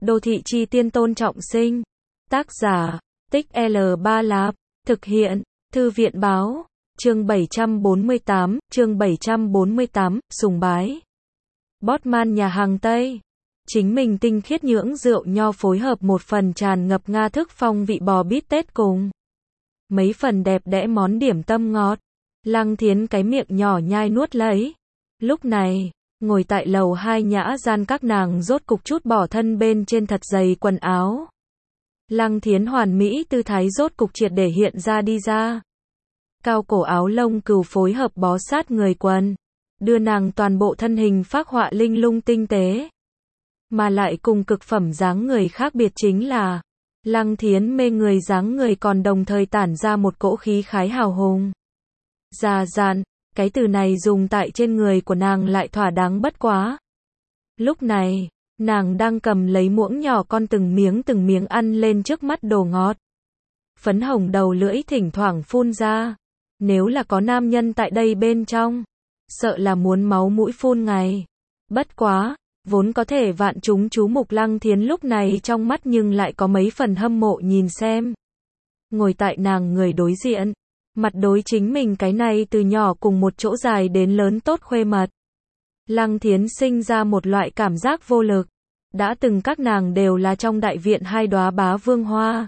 Đô thị chi tiên Tôn Trọng Sinh. Tác giả, Tích L3 Lạp. Thực hiện, Thư viện báo. Chương 748, sùng bái. Botman nhà hàng Tây. Chính mình tinh khiết nhưỡng rượu nho phối hợp một phần tràn ngập Nga thức phong vị bò bít tết cùng mấy phần đẹp đẽ món điểm tâm ngọt. Lăng Thiến cái miệng nhỏ nhai nuốt lấy. Lúc này, ngồi tại lầu 2 nhã gian các nàng rốt cục chút bỏ thân bên trên thật dày quần áo. Lăng Thiến hoàn mỹ tư thái rốt cục triệt để hiện ra đi ra. Cao cổ áo lông cừu phối hợp bó sát người quần, đưa nàng toàn bộ thân hình phác họa linh lung tinh tế. Mà lại cùng cực phẩm dáng người khác biệt chính là, Lăng Thiến mê người dáng người còn đồng thời tản ra một cỗ khí khái hào hùng. Già dặn, cái từ này dùng tại trên người của nàng lại thỏa đáng bất quá. Lúc này, nàng đang cầm lấy muỗng nhỏ con từng miếng ăn lên trước mắt đồ ngọt. Phấn hồng đầu lưỡi thỉnh thoảng phun ra. Nếu là có nam nhân tại đây bên trong, sợ là muốn máu mũi phun ngày. Bất quá, vốn có thể vạn chúng chú mục Lăng Thiến lúc này trong mắt nhưng lại có mấy phần hâm mộ nhìn xem. Ngồi tại nàng người đối diện, mặt đối chính mình cái này từ nhỏ cùng một chỗ dài đến lớn tốt khuê mật. Lăng Thiến sinh ra một loại cảm giác vô lực. Đã từng các nàng đều là trong đại viện hai đóa bá vương hoa.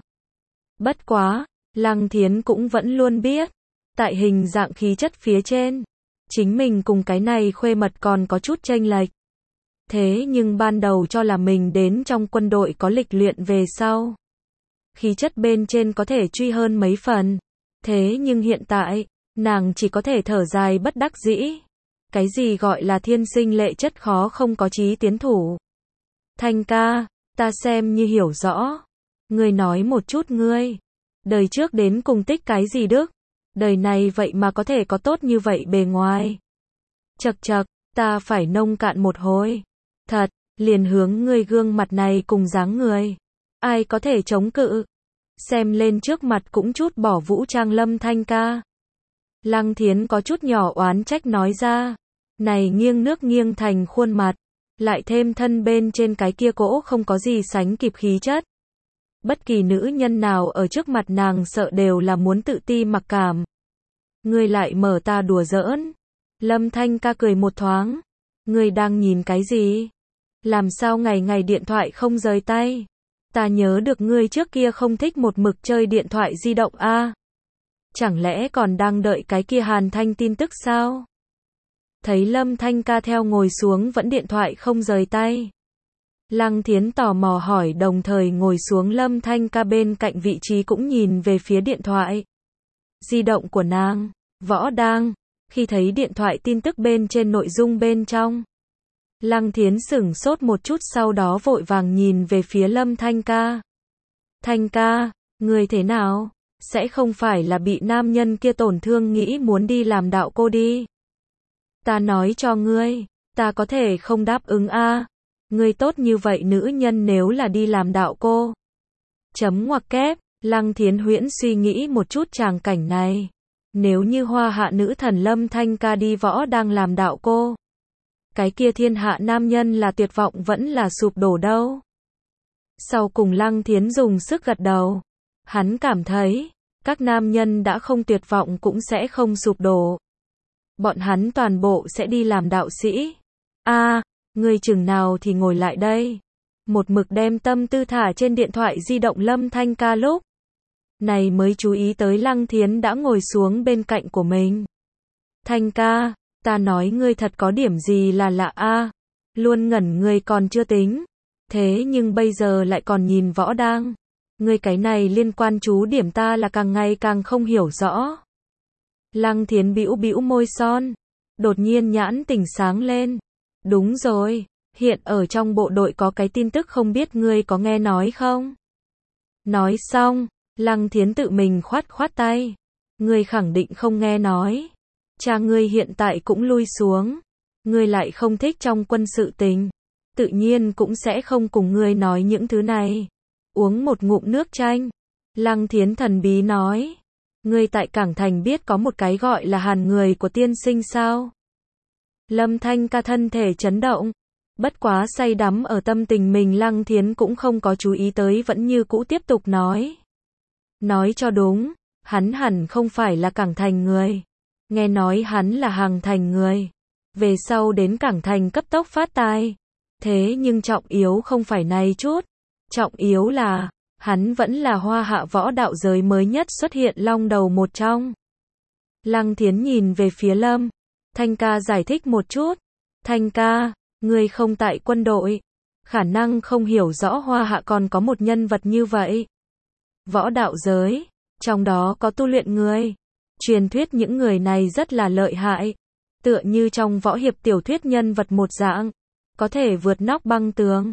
Bất quá, Lăng Thiến cũng vẫn luôn biết, tại hình dạng khí chất phía trên, chính mình cùng cái này khuê mật còn có chút chênh lệch. Thế nhưng ban đầu cho là mình đến trong quân đội có lịch luyện về sau, khí chất bên trên có thể truy hơn mấy phần. Thế nhưng hiện tại, nàng chỉ có thể thở dài bất đắc dĩ. Cái gì gọi là thiên sinh lệ chất khó không có chí tiến thủ. Thanh ca, ta xem như hiểu rõ. Ngươi nói một chút ngươi. Đời trước đến cùng tích cái gì đức? Đời này vậy mà có thể có tốt như vậy bề ngoài. Chậc chậc, ta phải nông cạn một hồi. Thật, liền hướng ngươi gương mặt này cùng dáng người. Ai có thể chống cự? Xem lên trước mặt cũng chút bỏ vũ trang Lâm Thanh ca. Lăng Thiến có chút nhỏ oán trách nói ra. Này nghiêng nước nghiêng thành khuôn mặt. Lại thêm thân bên trên cái kia cỗ không có gì sánh kịp khí chất. Bất kỳ nữ nhân nào ở trước mặt nàng sợ đều là muốn tự ti mặc cảm. Ngươi lại mở ta đùa giỡn. Lâm Thanh ca cười một thoáng. Ngươi đang nhìn cái gì? Làm sao ngày ngày điện thoại không rời tay? Ta nhớ được ngươi trước kia không thích một mực chơi điện thoại di động a. Chẳng lẽ còn đang đợi cái kia Hàn Thanh tin tức sao? Thấy Lâm Thanh ca theo ngồi xuống vẫn điện thoại không rời tay. Lăng Thiến tò mò hỏi đồng thời ngồi xuống Lâm Thanh ca bên cạnh vị trí cũng nhìn về phía điện thoại di động của nàng. Võ đang, khi thấy điện thoại tin tức bên trên nội dung bên trong, Lăng Thiến sửng sốt một chút sau đó vội vàng nhìn về phía Lâm Thanh ca. Thanh ca, người thế nào? Sẽ không phải là bị nam nhân kia tổn thương nghĩ muốn đi làm đạo cô đi? Ta nói cho ngươi, ta có thể không đáp ứng a. Ngươi tốt như vậy nữ nhân nếu là đi làm đạo cô. Chấm ngoặc kép, Lăng Thiến huyễn suy nghĩ một chút tràng cảnh này. Nếu như hoa hạ nữ thần Lâm Thanh ca đi võ đang làm đạo cô, cái kia thiên hạ nam nhân là tuyệt vọng vẫn là sụp đổ đâu. Sau cùng Lăng Thiến dùng sức gật đầu. Hắn cảm thấy, các nam nhân đã không tuyệt vọng cũng sẽ không sụp đổ. Bọn hắn toàn bộ sẽ đi làm đạo sĩ. Ngươi chừng nào thì ngồi lại đây. Một mực đem tâm tư thả trên điện thoại di động Lâm Thanh ca lúc này mới chú ý tới Lăng Thiến đã ngồi xuống bên cạnh của mình. Thanh ca, ta nói ngươi thật có điểm gì là lạ a. Luôn ngẩn người còn chưa tính. Thế nhưng bây giờ lại còn nhìn võ đang. Ngươi cái này liên quan chú điểm ta là càng ngày càng không hiểu rõ. Lăng Thiến bĩu bĩu môi son. Đột nhiên nhãn tỉnh sáng lên. Đúng rồi, hiện ở trong bộ đội có cái tin tức không biết ngươi có nghe nói không? Nói xong, Lăng Thiến tự mình khoát khoát tay. Ngươi khẳng định không nghe nói. Cha ngươi hiện tại cũng lui xuống. Ngươi lại không thích trong quân sự tình. Tự nhiên cũng sẽ không cùng ngươi nói những thứ này. Uống một ngụm nước chanh. Lăng Thiến thần bí nói. Ngươi tại Cảng Thành biết có một cái gọi là Hàn người của tiên sinh sao? Lâm Thanh ca thân thể chấn động. Bất quá say đắm ở tâm tình mình, Lăng Thiến cũng không có chú ý tới, vẫn như cũ tiếp tục nói. Nói cho đúng, hắn hẳn không phải là Cảng Thành người. Nghe nói hắn là Hàng Thành người. Về sau đến Cảng Thành cấp tốc phát tài. Thế nhưng trọng yếu không phải này chút. Trọng yếu là, hắn vẫn là hoa hạ võ đạo giới mới nhất xuất hiện long đầu một trong. Lăng Thiến nhìn về phía Lâm Thanh ca giải thích một chút. Thanh ca, ngươi không tại quân đội, khả năng không hiểu rõ hoa hạ còn có một nhân vật như vậy. Võ đạo giới, trong đó có tu luyện người. Truyền thuyết những người này rất là lợi hại. Tựa như trong võ hiệp tiểu thuyết nhân vật một dạng. Có thể vượt nóc băng tường.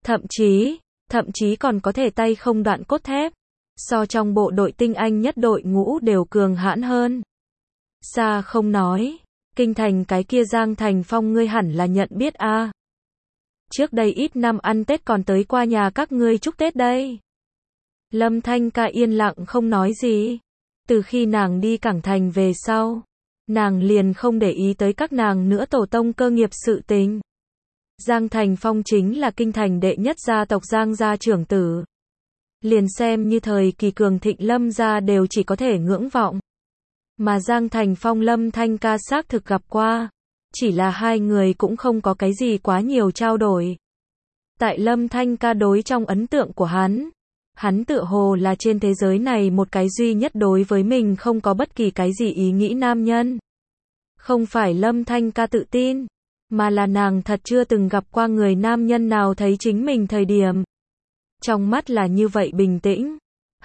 Thậm chí còn có thể tay không đoạn cốt thép. So trong bộ đội tinh anh nhất đội ngũ đều cường hãn hơn. Xa không nói. Kinh thành cái kia Giang Thành Phong ngươi hẳn là nhận biết a. Trước đây ít năm ăn Tết còn tới qua nhà các ngươi chúc Tết đây. Lâm Thanh ca yên lặng không nói gì. Từ khi nàng đi Cảng Thành về sau, nàng liền không để ý tới các nàng nữa, tổ tông cơ nghiệp sự tình. Giang Thành Phong chính là kinh thành đệ nhất gia tộc Giang gia trưởng tử. Liền xem như thời kỳ cường thịnh Lâm gia đều chỉ có thể ngưỡng vọng. Mà Giang Thành Phong Lâm Thanh ca xác thực gặp qua. Chỉ là hai người cũng không có cái gì quá nhiều trao đổi. Tại Lâm Thanh ca đối trong ấn tượng của hắn tựa hồ là trên thế giới này một cái duy nhất đối với mình không có bất kỳ cái gì ý nghĩ nam nhân. Không phải Lâm Thanh ca tự tin, mà là nàng thật chưa từng gặp qua người nam nhân nào thấy chính mình thời điểm. Trong mắt là như vậy bình tĩnh.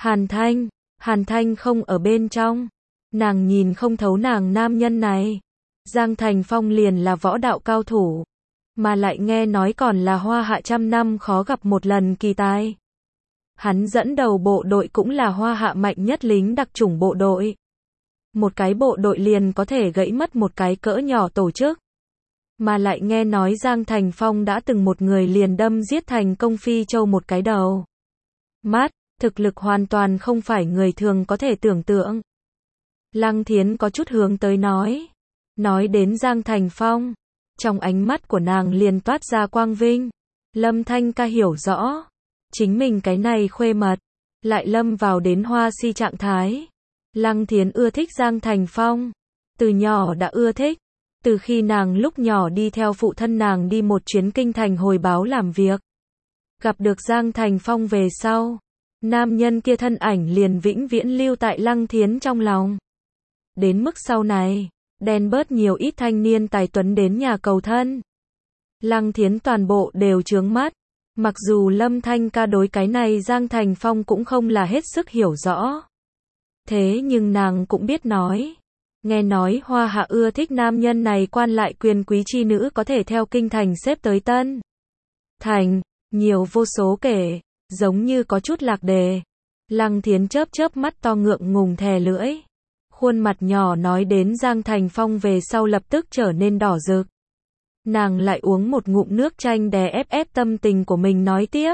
Hàn Thanh không ở bên trong. Nàng nhìn không thấu nàng nam nhân này. Giang Thành Phong liền là võ đạo cao thủ. Mà lại nghe nói còn là hoa hạ trăm năm khó gặp một lần kỳ tài. Hắn dẫn đầu bộ đội cũng là hoa hạ mạnh nhất lính đặc chủng bộ đội. Một cái bộ đội liền có thể gãy mất một cái cỡ nhỏ tổ chức. Mà lại nghe nói Giang Thành Phong đã từng một người liền đâm giết thành công Phi Châu một cái đầu. Thực lực hoàn toàn không phải người thường có thể tưởng tượng. Lăng Thiến có chút hướng tới nói. Nói đến Giang Thành Phong, trong ánh mắt của nàng liền toát ra quang vinh. Lâm Thanh ca hiểu rõ. Chính mình cái này khuê mật, lại lâm vào đến hoa si trạng thái. Lăng Thiến ưa thích Giang Thành Phong. Từ nhỏ đã ưa thích. Từ khi nàng lúc nhỏ đi theo phụ thân nàng đi một chuyến kinh thành hồi báo làm việc. Gặp được Giang Thành Phong về sau. Nam nhân kia thân ảnh liền vĩnh viễn lưu tại Lăng Thiến trong lòng. Đến mức sau này, đen bớt nhiều ít thanh niên tài tuấn đến nhà cầu thân. Lăng Thiến toàn bộ đều chướng mắt. Mặc dù Lâm Thanh ca đối cái này Giang Thành Phong cũng không là hết sức hiểu rõ. Thế nhưng nàng cũng biết nói. Nghe nói hoa hạ ưa thích nam nhân này quan lại quyền quý chi nữ có thể theo kinh thành xếp tới Tân Thành, nhiều vô số kể, giống như có chút lạc đề. Lăng Thiến chớp mắt to ngượng ngùng thè lưỡi. Khuôn mặt nhỏ nói đến Giang Thành Phong về sau lập tức trở nên đỏ rực. Nàng lại uống một ngụm nước chanh đè ép tâm tình của mình nói tiếp.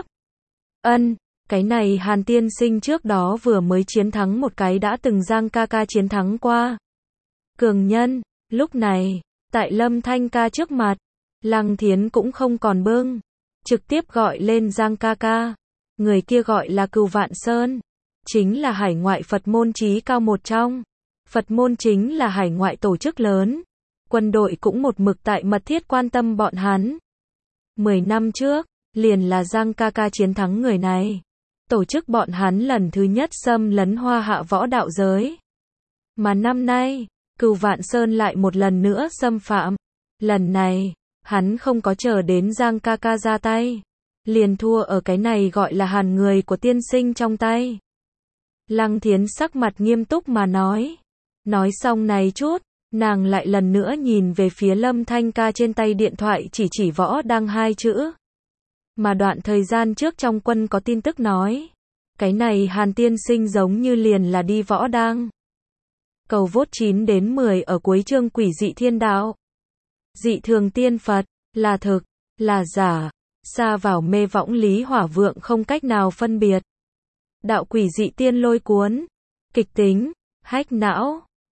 Cái này Hàn tiên sinh trước đó vừa mới chiến thắng một cái đã từng Giang ca ca chiến thắng qua cường nhân. Lúc này, tại Lâm Thanh ca trước mặt, Lăng Thiến cũng không còn bưng. Trực tiếp gọi lên Giang ca ca. Người kia gọi là Cửu Vạn Sơn. Chính là hải ngoại Phật môn chí cao một trong. Phật môn chính là hải ngoại tổ chức lớn. Quân đội cũng một mực tại mật thiết quan tâm bọn hắn. 10 năm trước, liền là Giang ca ca chiến thắng người này. Tổ chức bọn hắn lần thứ nhất xâm lấn hoa hạ võ đạo giới. Mà năm nay, Cửu Vạn Sơn lại một lần nữa xâm phạm. Lần này, hắn không có chờ đến Giang ca ca ra tay. Liền thua ở cái này gọi là Hàn người của tiên sinh trong tay. Lăng Thiến sắc mặt nghiêm túc mà nói. Nói xong này chút, nàng lại lần nữa nhìn về phía Lâm Thanh ca trên tay điện thoại chỉ võ đang hai chữ. Mà đoạn thời gian trước trong quân có tin tức nói. Cái này Hàn tiên sinh giống như liền là đi võ đang. Cầu vốt 9 đến 10 ở cuối chương Quỷ dị thiên đạo. Dị thường tiên Phật, là thực, là giả, xa vào mê võng lý hỏa vượng không cách nào phân biệt. Đạo quỷ dị tiên lôi cuốn, kịch tính, hách não.